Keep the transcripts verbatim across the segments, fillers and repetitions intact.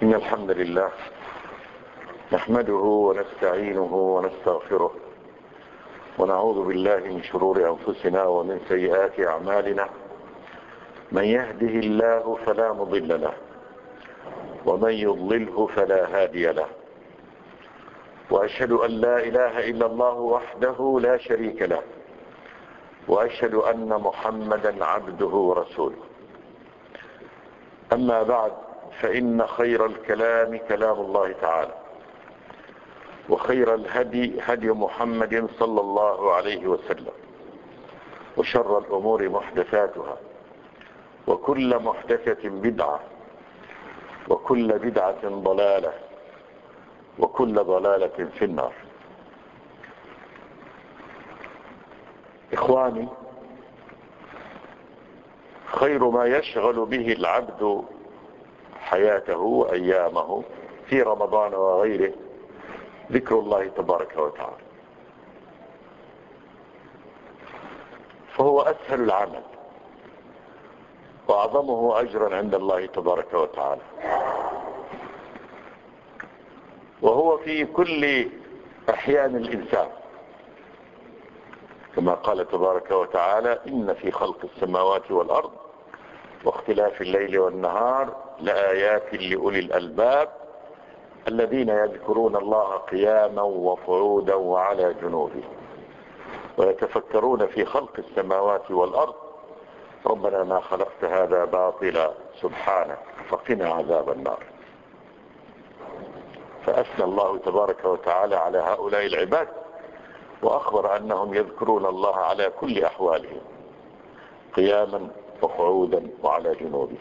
إن الحمد لله نحمده ونستعينه ونستغفره ونعوذ بالله من شرور أنفسنا ومن سيئات أعمالنا. من يهده الله فلا مضل له ومن يضلله فلا هادي له، وأشهد أن لا إله إلا الله وحده لا شريك له، وأشهد أن محمدا عبده ورسوله. أما بعد، فإن خير الكلام كلام الله تعالى، وخير الهدي هدي محمد صلى الله عليه وسلم، وشر الأمور محدثاتها، وكل محدثة بدعة، وكل بدعة ضلالة، وكل ضلالة في النار. إخواني، خير ما يشغل به العبد حياته وأيامه في رمضان وغيره ذكر الله تبارك وتعالى، فهو أسهل العمل وأعظمه أجرا عند الله تبارك وتعالى، وهو في كل أحيان الإنسان، كما قال تبارك وتعالى: إن في خلق السماوات والأرض واختلاف الليل والنهار لآيات لأولي الألباب الذين يذكرون الله قياما وقعودا وعلى جنوبهم ويتفكرون في خلق السماوات والأرض ربنا ما خلقت هذا باطلا سبحانك فقنا عذاب النار. فأثنى الله تبارك وتعالى على هؤلاء العباد، وأخبر أنهم يذكرون الله على كل أحوالهم قياما وقعودا وعلى جنوبهم.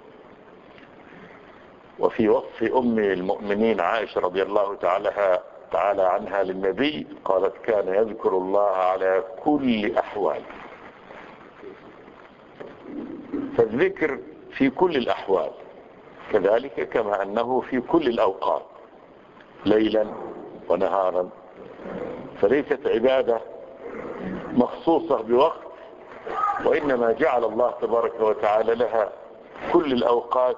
وفي وصف أم المؤمنين عائشة رضي الله تعالى تعالى عنها للنبي قالت: كان يذكر الله على كل أحوال. فالذكر في كل الأحوال، كذلك كما أنه في كل الأوقات ليلا ونهارا، فليست عبادة مخصوصة بوقت، وإنما جعل الله تبارك وتعالى لها كل الأوقات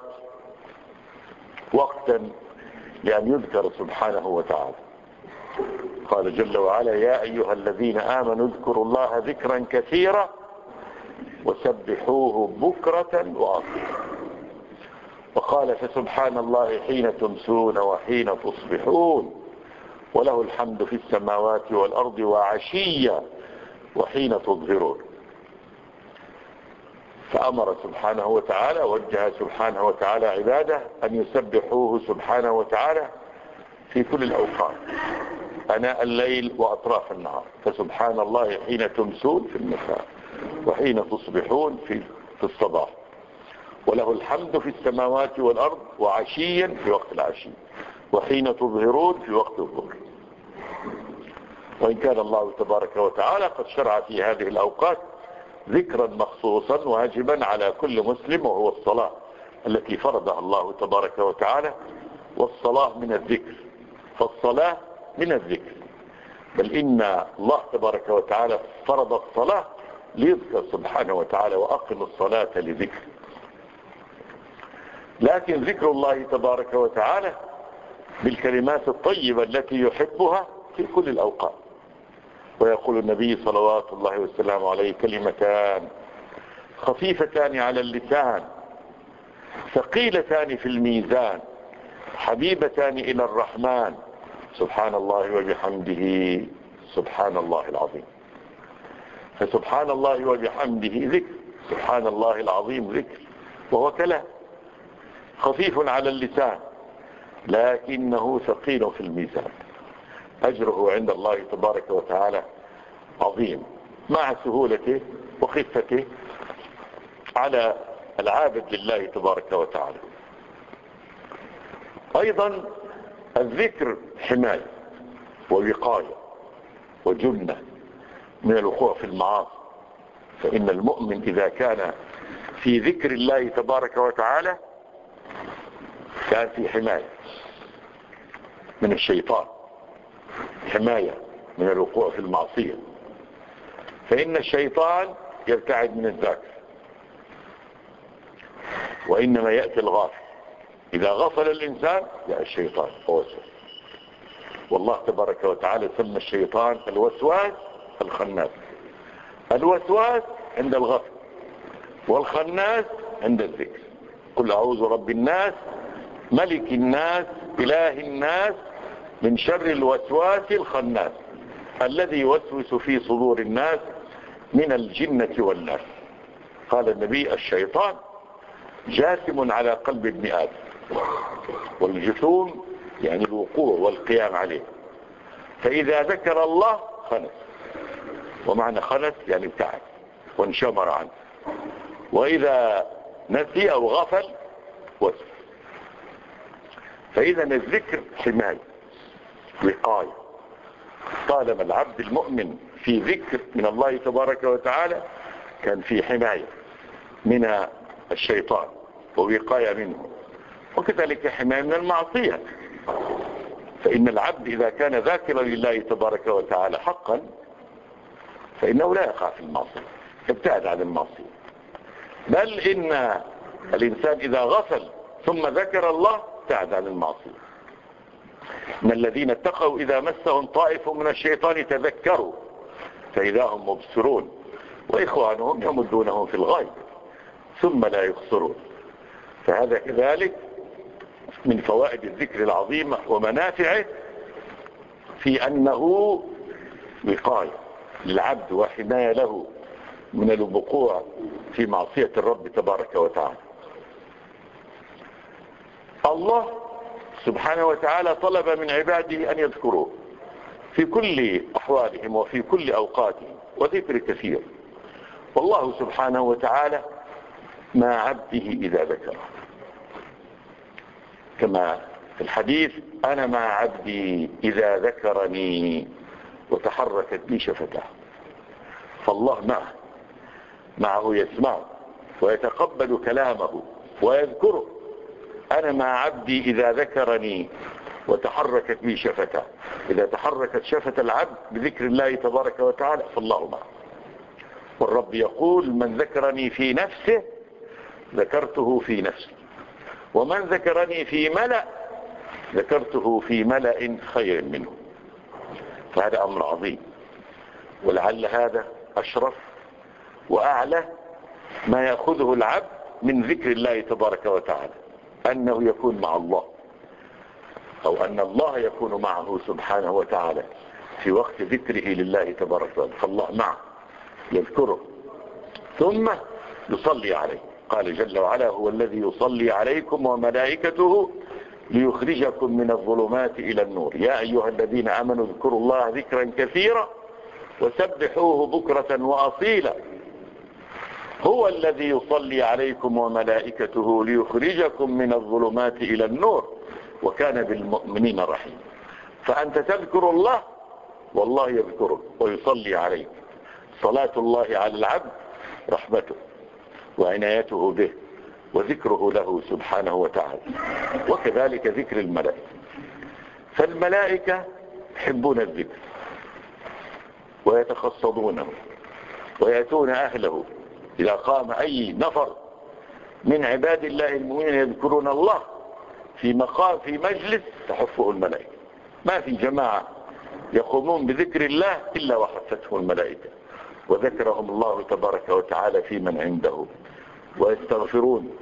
وقتا لأن يذكر سبحانه وتعالى. قال جل وعلا: يا أيها الذين آمنوا اذكروا الله ذكرا كثيرا وسبحوه بكرة وأصيلا. وقال: فسبحان الله حين تمسون وحين تصبحون وله الحمد في السماوات والأرض وعشيا وحين تظهرون. فأمر سبحانه وتعالى، وجه سبحانه وتعالى عباده أن يسبحوه سبحانه وتعالى في كل الأوقات أناء الليل وأطراف النهار. فسبحان الله حين تمسون في المساء وحين تصبحون في الصباح، وله الحمد في السماوات والأرض وعشيا في وقت العشي وحين تظهرون في وقت الظهر. وإن كان الله تبارك وتعالى قد شرع في هذه الأوقات ذكرا مخصوصا واجبا على كل مسلم، وهو الصلاة التي فرضها الله تبارك وتعالى. والصلاة من الذكر، فالصلاة من الذكر، بل إن الله تبارك وتعالى فرض الصلاة ليذكر سبحانه وتعالى: وأقم الصلاة لذكر. لكن ذكر الله تبارك وتعالى بالكلمات الطيبة التي يحبها في كل الأوقات. ويقول النبي صلوات الله وسلامه عليه: كلمتان خفيفتان على اللسان ثقيلتان في الميزان حبيبتان إلى الرحمن سبحان الله وبحمده سبحان الله العظيم. فسبحان الله وبحمده ذكر، سبحان الله العظيم ذكر، وهو كلام خفيف على اللسان لكنه ثقيل في الميزان، أجره عند الله تبارك وتعالى عظيم، مع سهولته وخفته على العابد لله تبارك وتعالى. أيضا الذكر حماية ووقاية وجنة من الوقوع في المعاصي، فإن المؤمن إذا كان في ذكر الله تبارك وتعالى كان في حماية من الشيطان، حماية من الوقوع في المعصية، فإن الشيطان يبتعد من الذاكر، وإنما يأتي الغافل إذا غفل الإنسان جاء الشيطان ووسوس. والله تبارك وتعالى سمى الشيطان الوسواس الخناس. الوسواس عند الغفل، والخناس عند الذكر. قل أعوذ رب الناس ملك الناس إله الناس من شر الوسواس الخناس الذي يوسوس في صدور الناس من الجنة والناس. قال النبي الشيطان جاثم على قلب ابن آدم، والجثوم يعني الوقوع والقيام عليه، فإذا ذكر الله خنس. ومعنى خنس يعني ابتعد وانشمر عنه، وإذا نسي أو غفل وسوس. فإذا الذكر حماية وقاية. طالما العبد المؤمن في ذكر من الله تبارك وتعالى كان في حماية من الشيطان ووقاية منه، وكذلك حماية من المعصية. فإن العبد إذا كان ذاكرا لله تبارك وتعالى حقا فإنه لا يقع في المعصية، يبتعد عن المعصية. بل إن الإنسان إذا غفل ثم ذكر الله ابتعد عن المعصية. إن الذين اتقوا إذا مسهم طائف من الشيطان تذكروا فإذا هم مبصرون وإخوانهم يمدونهم في الغي ثم لا يخسرون. فهذا كذلك من فوائد الذكر العظيمة ومنافعه في أنه وقاية للعبد وحماية له من الوقوع في معصية الرب تبارك وتعالى. الله سبحانه وتعالى طلب من عباده أن يذكروه في كل أحوالهم وفي كل أوقاتهم، وذكر كثير. والله سبحانه وتعالى مع عبده إذا ذكره، كما في الحديث أنا مع عبدي إذا ذكرني وتحركت بي شفتاه. فالله معه معه يسمعه ويتقبل كلامه ويذكره. أنا مع عبدي إذا ذكرني وتحركت بي شفتاه. إذا تحركت شفة العبد بذكر الله تبارك وتعالى فالله معه. والرب يقول من ذكرني في نفسه ذكرته في نفسي، ومن ذكرني في ملأ ذكرته في ملأ خير منه. فهذا أمر عظيم، ولعل هذا أشرف وأعلى ما يأخذه العبد من ذكر الله تبارك وتعالى، أنه يكون مع الله، أو أن الله يكون معه سبحانه وتعالى في وقت ذكره لله تبارك وتعالى. فالله معه يذكره ثم يصلي عليه. قال جل وعلا هو الذي يصلي عليكم وملائكته ليخرجكم من الظلمات إلى النور يا أيها الذين آمنوا اذكروا الله ذكرا كثيرا وسبحوه بكرة وأصيلا هو الذي يصلي عليكم وملائكته ليخرجكم من الظلمات إلى النور وكان بالمؤمنين رحيما. فأنت تذكر الله والله يذكرك ويصلي عليك. صلاة الله على العبد رحمته وعنايته به وذكره له سبحانه وتعالى. وكذلك ذكر الملائكة، فالملائكة يحبون الذكر ويتخصدونه ويأتون أهله. إذا قام أي نفر من عباد الله المؤمنين يذكرون الله في مقام في مجلس تحفه الملائكة. ما في جماعة يقومون بذكر الله إلا وحفتهم الملائكة وذكرهم الله تبارك وتعالى في من عنده، ويستغفرون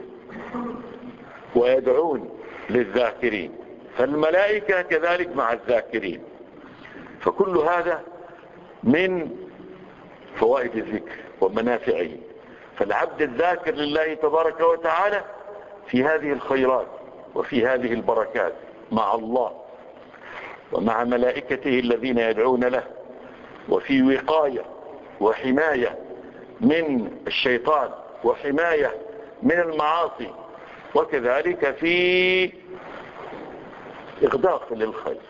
ويدعون للذاكرين. فالملائكة كذلك مع الذاكرين. فكل هذا من فوائد الذكر ومنافعه. فالعبد الذاكر لله تبارك وتعالى في هذه الخيرات وفي هذه البركات مع الله ومع ملائكته الذين يدعون له، وفي وقاية وحماية من الشيطان وحماية من المعاصي، وكذلك في إغداق للخير.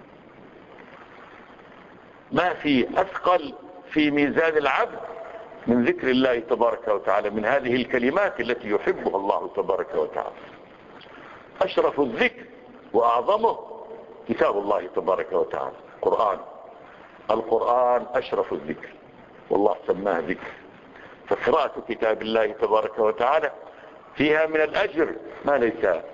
ما في أثقل في ميزان العبد من ذكر الله تبارك وتعالى، من هذه الكلمات التي يحبها الله تبارك وتعالى. أشرف الذكر وأعظمه كتاب الله تبارك وتعالى القرآن. القرآن أشرف الذكر والله سماه ذكر. فقراءة كتاب الله تبارك وتعالى فيها من الأجر ما ليس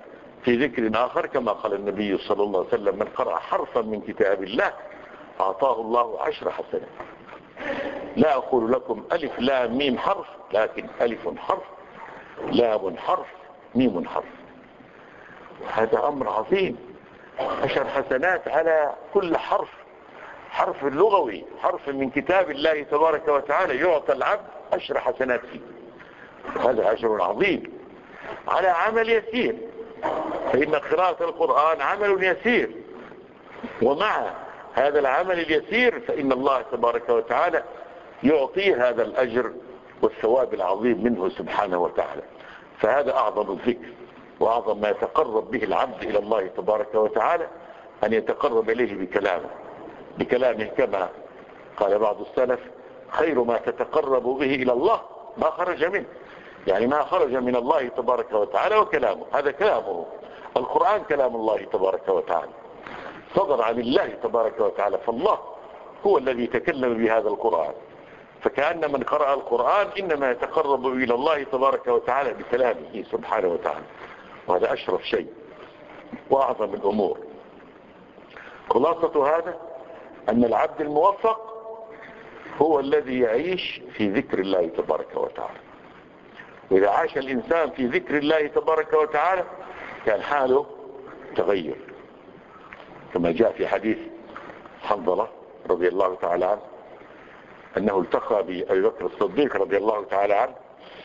في ذكر آخر كما قال النبي صلى الله عليه وسلم: من قرأ حرفا من كتاب الله أعطاه الله عشر حسنات. لا أقول لكم ألف لام ميم حرف، لكن ألف حرف، لام حرف، ميم حرف. هذا أمر عظيم، عشر حسنات على كل حرف، حرف لغوي، حرف من كتاب الله تبارك وتعالى يعطى العبد عشر حسنات فيه. هذا أجر عظيم على عمل يسير، فإن قراءة القرآن عمل يسير، ومع هذا العمل اليسير فإن الله تبارك وتعالى يعطي هذا الأجر والثواب العظيم منه سبحانه وتعالى. فهذا أعظم الذكر وأعظم ما يتقرب به العبد إلى الله تبارك وتعالى، أن يتقرب إليه بكلامه بكلامه كما قال بعض السلف: خير ما تتقرب به إلى الله ما خرج منه، يعني ما خرج من الله تبارك وتعالى وكلامه، هذا كلامه. القرآن كلام الله تبارك وتعالى، صدر عن الله تبارك وتعالى، فالله هو الذي تكلم بهذا القرآن. فكأن من قرأ القرآن إنما يتقرب إلى الله تبارك وتعالى بكلامه سبحانه وتعالى، وهذا أشرف شيء وأعظم الأمور. خلاصة هذا أن العبد الموفق هو الذي يعيش في ذكر الله تبارك وتعالى. وإذا عاش الإنسان في ذكر الله تبارك وتعالى كان حاله تغير، كما جاء في حديث حنظلة رضي الله تعالى عنه أنه التقى بأبي بكر الصديق رضي الله تعالى عنه،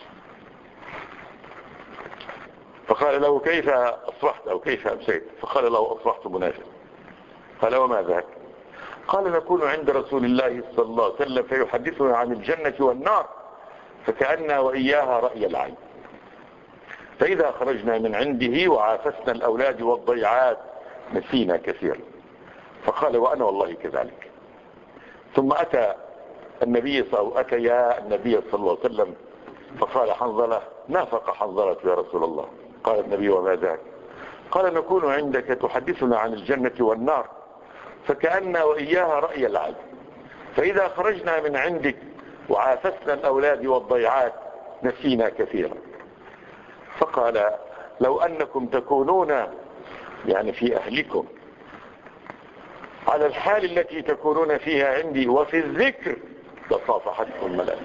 فقال له: كيف أصبحت أو كيف أمسيت؟ فقال له: أصبحت منافقا. قال: وما ذاك؟ قال: نكون عند رسول الله صلى الله عليه وسلم فيحدثنا عن الجنة والنار فكأننا وإياها رأي العين، فإذا خرجنا من عنده وعافسنا الأولاد والضيعات نسينا كثيرا. فقال: وأنا والله كذلك. ثم أتى النبي صلى الله أتى يا النبي صلى الله عليه وسلم فقال حنظلة: نافق حنظلة يا رسول الله. قال النبي: وما ذاك؟ قال: نكون عندك تحدثنا عن الجنة والنار فكأن وإياها رأي العين، فإذا خرجنا من عندك وعافسنا الأولاد والضيعات نسينا كثيرا. فقال: لو أنكم تكونون يعني في أهلكم على الحال التي تكونون فيها عندي وفي الذكر لصافحتكم الملائكة،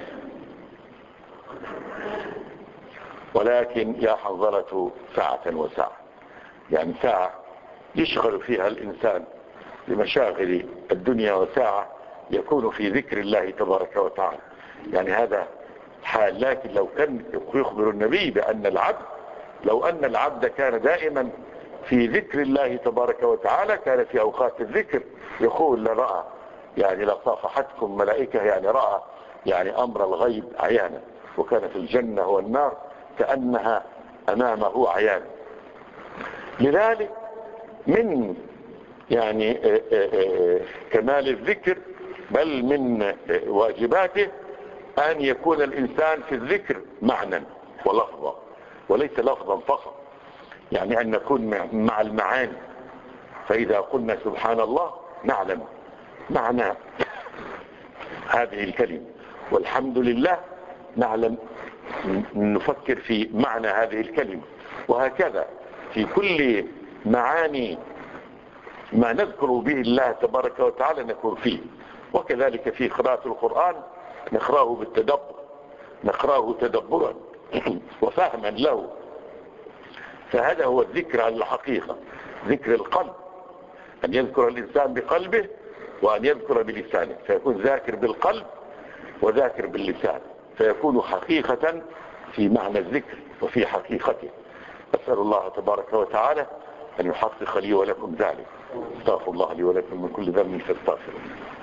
ولكن يا حنظلة ساعة وساعة، يعني ساعة يشغل فيها الإنسان بمشاغل الدنيا، وساعة يكون في ذكر الله تبارك وتعالى، يعني هذا حال. لكن لو كان يخبر النبي بأن العبد لو أن العبد كان دائما في ذكر الله تبارك وتعالى كان في أوقات الذكر يقول: لرأى يعني لصافحتكم ملائكة، يعني رأى يعني أمر الغيب عيانا، وكانت الجنة والنار كأنها أمامه عيانا. لذلك من يعني كمال الذكر بل من واجباته أن يكون الإنسان في الذكر معنى ولفظا، وليس لفظا فقط، يعني أن نكون مع المعاني. فإذا قلنا سبحان الله نعلم معنى هذه الكلمة، والحمد لله نعلم نفكر في معنى هذه الكلمة، وهكذا في كل معاني ما نذكر به الله تبارك وتعالى نكون فيه. وكذلك في قراءة القرآن نقرأه بالتدبر، نقرأه تدبرا وفهما له. فهذا هو الذكر على الحقيقة، ذكر القلب، أن يذكر الإنسان بقلبه وأن يذكر بلسانه، فيكون ذاكر بالقلب وذاكر باللسان، فيكون حقيقة في معنى الذكر وفي حقيقته. أسأل الله تبارك وتعالى أن يحقق لي ولكم ذلك. استغفر الله لي ولكم من كل ذنب فاستغفروه.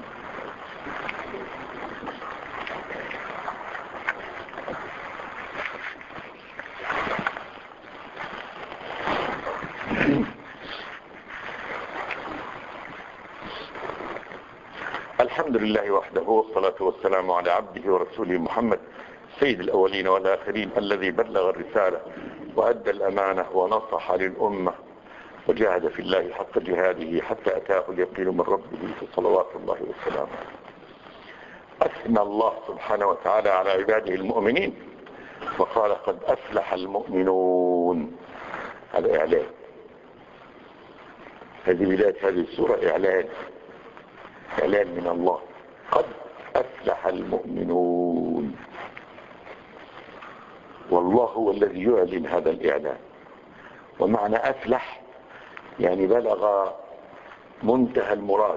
الحمد لله وحده، والصلاة والسلام على عبده ورسوله محمد سيد الأولين والآخرين، الذي بلغ الرسالة وأدى الأمانة ونصح للأمة وجاهد في الله حق جهاده حتى أتاه اليقين من ربه، صلوات الله وسلامه. أثنى الله سبحانه وتعالى على عباده المؤمنين وقال: قد أفلح المؤمنون. هذا إعلان هذه بداية هذه السورة إعلان إعلان من الله: قد أفلح المؤمنون. والله هو الذي يعلن هذا الإعلان. ومعنى أفلح يعني بلغ منتهى المراد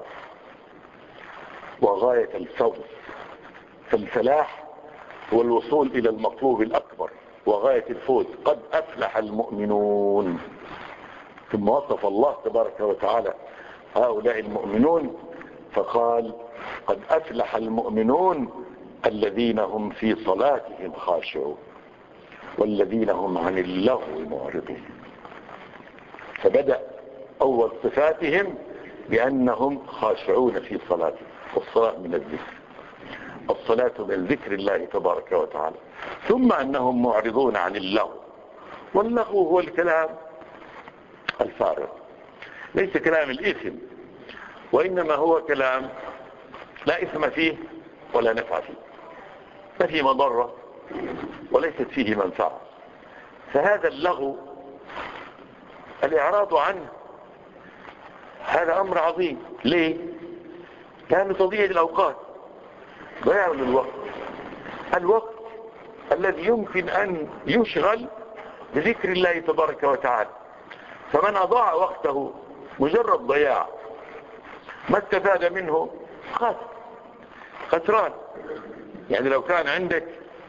وغاية الفوز. فالفلاح هو الوصول إلى المطلوب الأكبر وغاية الفوز. قد أفلح المؤمنون. ثم وصف الله تبارك وتعالى هؤلاء المؤمنون فقال: قد أفلح المؤمنون الذين هم في صلاتهم خاشعون والذين هم عن اللغو معرضون. فبدأ أول صفاتهم بأنهم خاشعون في صلاتهم، والصلاة من الذكر، الصلاة من ذكر الله تبارك وتعالى. ثم أنهم معرضون عن اللغو. واللغو هو الكلام الفارغ، ليس كلام الإثم، وإنما هو كلام لا إثم فيه ولا نفع فيه، ما فيه مضرة وليست فيه منفعة. فهذا اللغو الإعراض عنه هذا أمر عظيم. ليه؟ لأنه تضييع الأوقات، ضياع للوقت، الوقت الذي يمكن أن يشغل بذكر الله تبارك وتعالى. فمن أضاع وقته مجرد ضياع ما استفاد منه خاسر، خسران. يعني لو كان عندك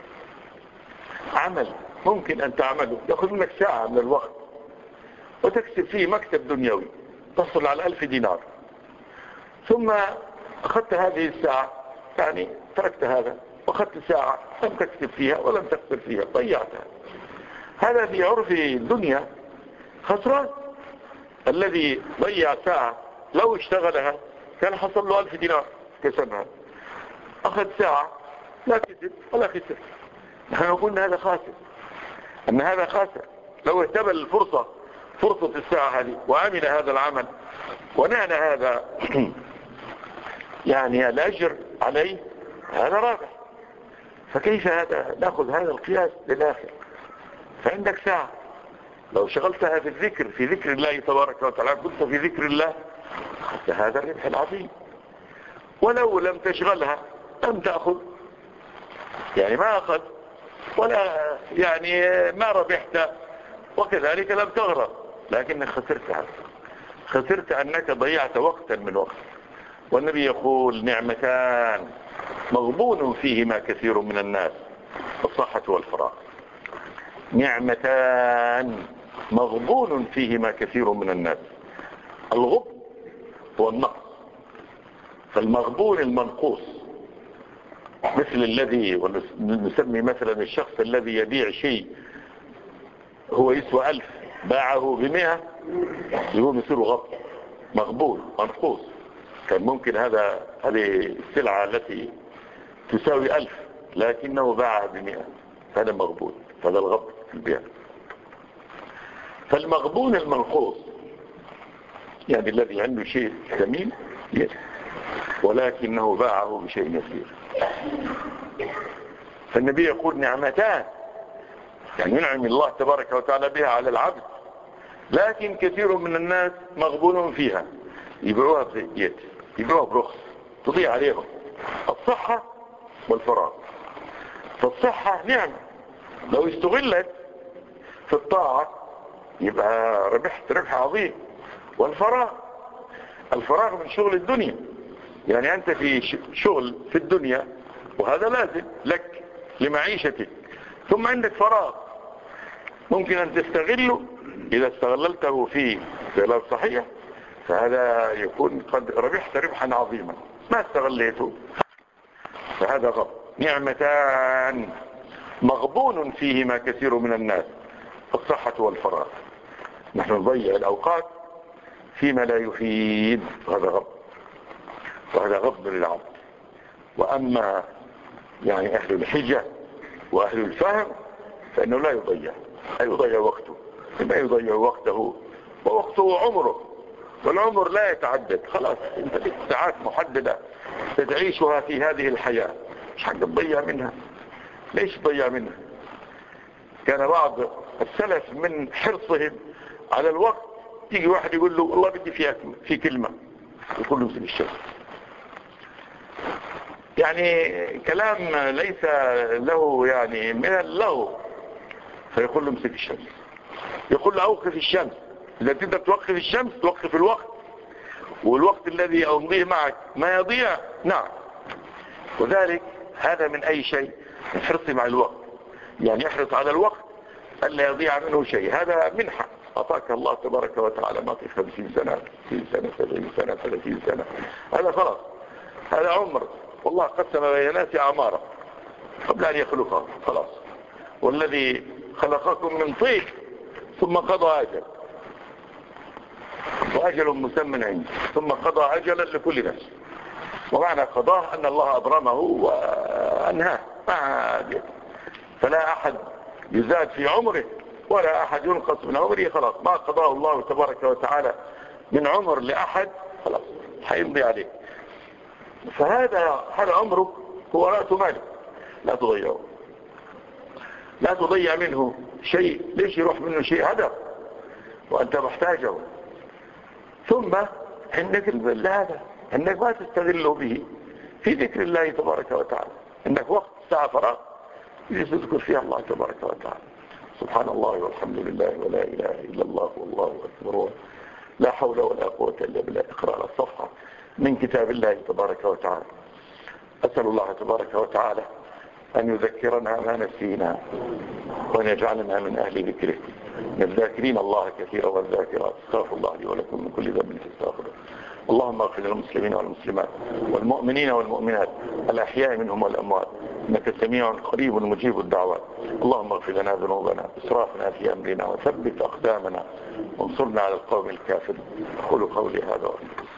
عمل ممكن أن تعمله يأخذ منك ساعة من الوقت وتكسب فيه مكسب دنيوي تصل على ألف دينار، ثم أخذت هذه الساعة، يعني تركت هذا وأخذت ساعة لم تكسب فيها ولم تخسر فيها، ضيعتها. هذا في عرف الدنيا خسران. الذي ضيع ساعة لو اشتغلها كان حصل له ألف دينار كسبها، أخذ ساعة لا كسب ولا خسر. نحن نقول أن هذا خاسر، أن هذا خاسر. لو اهتبل الفرصة، فرصة الساعة هذه، وعمل هذا العمل ونال هذا يعني الأجر عليه، هذا رابح. فكيف هذا نأخذ هذا القياس للآخر؟ فعندك ساعة لو شغلتها في الذكر، في ذكر الله تبارك وتعالى، كنت في ذكر الله، أخذت هذا الربح العظيم. ولو لم تشغلها لم تأخذ، يعني ما أخذ ولا يعني ما ربحت، وكذلك لم تغرب، لكنك خسرتها، خسرت أنك ضيعت وقتا من وقت. والنبي يقول: نعمتان مغبون فيهما كثير من الناس، الصحة والفراغ. نعمتان مغبون فيهما كثير من الناس. الغب هو النقص، فالمغبون المنقوص، مثل الذي نسمي مثلا الشخص الذي يبيع شيء هو يسوى ألف باعه بمئة، يقوم يصير غب، مغبون منقوص. كان ممكن هذا هذه السلعة التي تساوي ألف لكنه باعها بمئة، هذا مغبون، هذا الغب في البيع. فالمغبون المنقوص يعني الذي عنده شيء ثمين ولكنه باعه بشيء يسير. فالنبي يقول: نعمتان، يعني ينعم الله تبارك وتعالى بها على العبد، لكن كثير من الناس مغبون فيها، يبيعوها بزيت، يبيعوها برخص، تضيع عليهم. الصحة والفراغ. فالصحة نعمة لو استغلت في الطاعة يبقى ربحت ربح عظيم. والفراغ، الفراغ من شغل الدنيا، يعني أنت في شغل في الدنيا وهذا لازم لك لمعيشتك، ثم عندك فراغ ممكن أن تستغله. إذا استغللته في استغلال صحيح فهذا يكون قد ربحت ربحا عظيما. ما استغليته فهذا غب. نعمتان مغبون فيهما كثير من الناس، الصحة والفراغ. نحن نضيع الأوقات فيما لا يفيد، وهذا غب، وهذا غب للعبد. وأما يعني أهل الحجة وأهل الفهم فإنه لا يضيع، لا يضيع وقته، ما يضيع وقته، ووقته عمره، والعمر لا يتعدد. خلاص انت لك ساعات محددة تعيشها في هذه الحياة، مش حاجة تضيع منها. ليش تضيع منها؟ كان بعض السلف من حرصهم على الوقت تيجي واحد يقول له والله بدي فيها في كلمة، يقول له امسك الشمس. يعني كلام ليس له يعني من اللغو، فيقول له امسك الشمس. يقول له اوقف الشمس، اذا تقدر توقف الشمس توقف الوقت، والوقت الذي امضيه معك ما يضيع. نعم. وذلك هذا من اي شيء؟ من حرصي مع الوقت، يعني يحرص على الوقت الا يضيع منه شيء. هذا منحة اعطاك الله تبارك وتعالى، ما في خمسين سنة ستين سنة سبعين سنة ثلاثين سنة، هذا خلاص، هذا عمر. والله قسم بين الناس اعمارا قبل ان يخلقها، خلاص. والذي خلقكم من طين ثم قضى اجل، واجل مسمى عنده، ثم قضى اجلا لكل نفس. ومعنى قضاه ان الله ابرمه وانهاه، فلا احد يزاد في عمره ولا احد ينقص من عمره. خلاص ما قضاه الله تبارك وتعالى من عمر لاحد خلاص حيمضي عليه. فهذا هذا عمرك هو رأس مالك، لا تضيعه، لا تضيع منه شيء. ليش يروح منه شيء هدر وانت محتاجه؟ ثم عندك هذا انك ما تستغله به في ذكر الله تبارك وتعالى، انك وقت ساعة فراغ تذكر فيها الله تبارك وتعالى. سبحان الله والحمد لله ولا اله الا الله والله اكبر، لا حول ولا قوة الا بالله. اقرأ الصفحة من كتاب الله تبارك وتعالى. أسأل الله تبارك وتعالى أن يذكرنا ما نسينا، وأن يجعلنا من أهل ذكره، من الذاكرين الله كثيرا والذاكرات. استغفر الله لي ولكم من كل ذنب فاستغفروه. اللهم اغفر للمسلمين والمسلمات والمؤمنين والمؤمنات الأحياء منهم والأموات، إنك سميع قريب مجيب الدعوات. اللهم اغفر لنا ذنوبنا إسرافنا في أمرنا، وثبت أقدامنا، وانصرنا على القوم الكافرين. أقول قولي هذا.